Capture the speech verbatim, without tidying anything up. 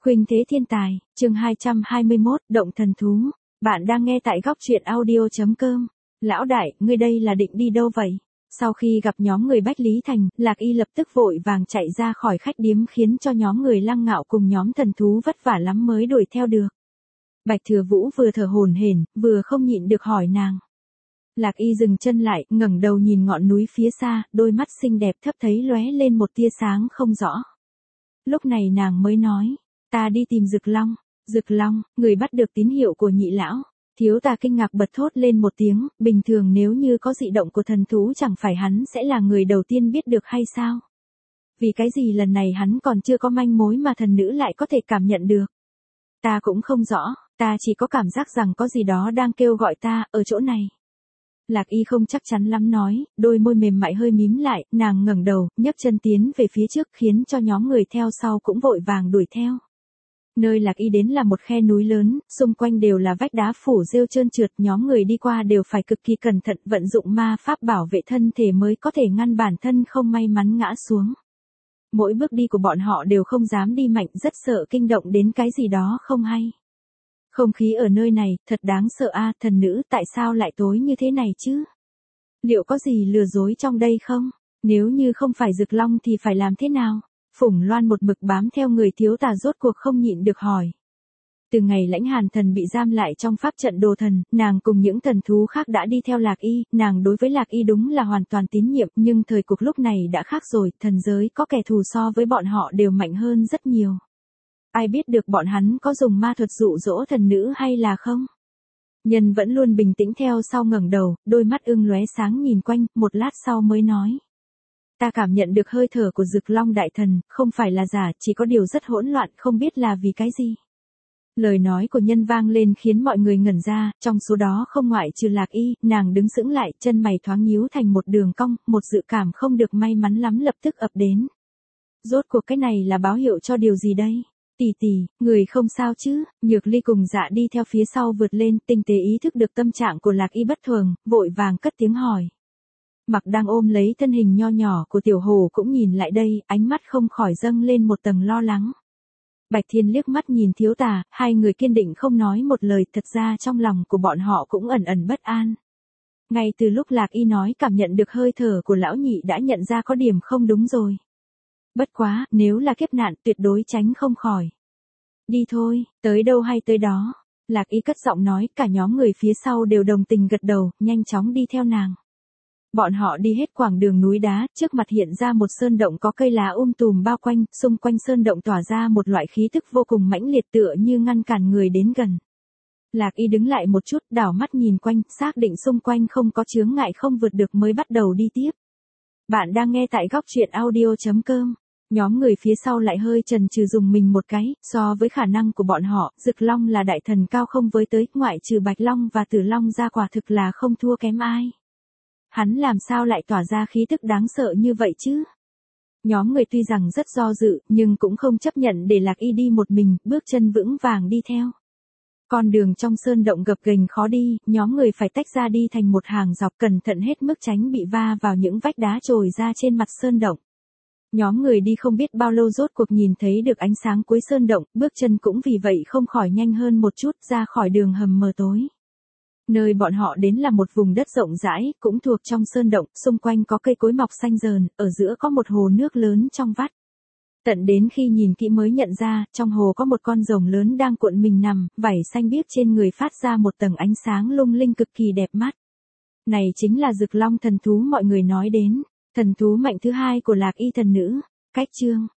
Khuynh thế thiên tài, chương hai trăm hai mươi mốt, động thần thú. Bạn đang nghe tại góc truyện audio chấm com. Lão đại, ngươi đây là định đi đâu vậy? Sau khi gặp nhóm người Bách Lý Thành, Lạc Y lập tức vội vàng chạy ra khỏi khách điếm khiến cho nhóm người Lăng Ngạo cùng nhóm thần thú vất vả lắm mới đuổi theo được. Bạch Thừa Vũ vừa thở hổn hển, vừa không nhịn được hỏi nàng. Lạc Y dừng chân lại, ngẩng đầu nhìn ngọn núi phía xa, đôi mắt xinh đẹp thấp thấy lóe lên một tia sáng không rõ. Lúc này nàng mới nói, ta đi tìm Dực Long. Dực Long, người bắt được tín hiệu của nhị lão. Thiếu tà kinh ngạc bật thốt lên một tiếng, bình thường nếu như có dị động của thần thú chẳng phải hắn sẽ là người đầu tiên biết được hay sao? Vì cái gì lần này hắn còn chưa có manh mối mà thần nữ lại có thể cảm nhận được? Ta cũng không rõ, ta chỉ có cảm giác rằng có gì đó đang kêu gọi ta, ở chỗ này. Lạc Y không chắc chắn lắm nói, đôi môi mềm mại hơi mím lại, nàng ngẩng đầu, nhấc chân tiến về phía trước khiến cho nhóm người theo sau cũng vội vàng đuổi theo. Nơi Lạc Y đến là một khe núi lớn, xung quanh đều là vách đá phủ rêu trơn trượt, nhóm người đi qua đều phải cực kỳ cẩn thận vận dụng ma pháp bảo vệ thân thể mới có thể ngăn bản thân không may mắn ngã xuống. Mỗi bước đi của bọn họ đều không dám đi mạnh, rất sợ kinh động đến cái gì đó không hay. Không khí ở nơi này, thật đáng sợ a, thần nữ tại sao lại tối như thế này chứ? Liệu có gì lừa dối trong đây không? Nếu như không phải Dực Long thì phải làm thế nào? Phùng Loan một mực bám theo người thiếu tà rốt cuộc không nhịn được hỏi. Từ ngày Lãnh Hàn thần bị giam lại trong pháp trận đồ thần, nàng cùng những thần thú khác đã đi theo Lạc Y, nàng đối với Lạc Y đúng là hoàn toàn tín nhiệm, nhưng thời cuộc lúc này đã khác rồi, thần giới có kẻ thù so với bọn họ đều mạnh hơn rất nhiều. Ai biết được bọn hắn có dùng ma thuật dụ dỗ thần nữ hay là không? Nhân vẫn luôn bình tĩnh theo sau ngẩng đầu, đôi mắt ưng lóe sáng nhìn quanh, một lát sau mới nói. Ta cảm nhận được hơi thở của Dực Long đại thần, không phải là giả, chỉ có điều rất hỗn loạn, không biết là vì cái gì. Lời nói của nhân vang lên khiến mọi người ngẩn ra, trong số đó không ngoại trừ Lạc Y, nàng đứng sững lại, chân mày thoáng nhíu thành một đường cong, một dự cảm không được may mắn lắm lập tức ập đến. Rốt cuộc cái này là báo hiệu cho điều gì đây? Tỷ tỷ, người không sao chứ? Nhược Ly cùng Dạ đi theo phía sau vượt lên, tinh tế ý thức được tâm trạng của Lạc Y bất thường, vội vàng cất tiếng hỏi. Mặc đang ôm lấy thân hình nho nhỏ của tiểu hồ cũng nhìn lại đây, ánh mắt không khỏi dâng lên một tầng lo lắng. Bạch Thiên liếc mắt nhìn thiếu tà, hai người kiên định không nói một lời, thật ra trong lòng của bọn họ cũng ẩn ẩn bất an. Ngay từ lúc Lạc Y nói cảm nhận được hơi thở của lão nhị đã nhận ra có điểm không đúng rồi. Bất quá, nếu là kiếp nạn tuyệt đối tránh không khỏi. Đi thôi, tới đâu hay tới đó. Lạc Y cất giọng nói, cả nhóm người phía sau đều đồng tình gật đầu, nhanh chóng đi theo nàng. Bọn họ đi hết quãng đường núi đá, trước mặt hiện ra một sơn động có cây lá um tùm bao quanh, xung quanh sơn động tỏa ra một loại khí tức vô cùng mãnh liệt tựa như ngăn cản người đến gần. Lạc Y đứng lại một chút, đảo mắt nhìn quanh, xác định xung quanh không có chướng ngại không vượt được mới bắt đầu đi tiếp. Bạn đang nghe tại góc truyện audio chấm com. Nhóm người phía sau lại hơi chần chừ dùng mình một cái, so với khả năng của bọn họ, Dực Long là đại thần cao không với tới, ngoại trừ Bạch Long và Tử Long ra quả thực là không thua kém ai. Hắn làm sao lại tỏa ra khí tức đáng sợ như vậy chứ? Nhóm người tuy rằng rất do dự, nhưng cũng không chấp nhận để Lạc Y đi một mình, bước chân vững vàng đi theo. Con đường trong sơn động gập ghềnh khó đi, nhóm người phải tách ra đi thành một hàng dọc, cẩn thận hết mức tránh bị va vào những vách đá trồi ra trên mặt sơn động. Nhóm người đi không biết bao lâu rốt cuộc nhìn thấy được ánh sáng cuối sơn động, bước chân cũng vì vậy không khỏi nhanh hơn một chút, ra khỏi đường hầm mờ tối. Nơi bọn họ đến là một vùng đất rộng rãi, cũng thuộc trong sơn động, xung quanh có cây cối mọc xanh rờn, ở giữa có một hồ nước lớn trong vắt. Tận đến khi nhìn kỹ mới nhận ra, trong hồ có một con rồng lớn đang cuộn mình nằm, vảy xanh biếc trên người phát ra một tầng ánh sáng lung linh cực kỳ đẹp mắt. Này chính là Dực Long thần thú mọi người nói đến, thần thú mạnh thứ hai của Lạc Y thần nữ. Cách chương,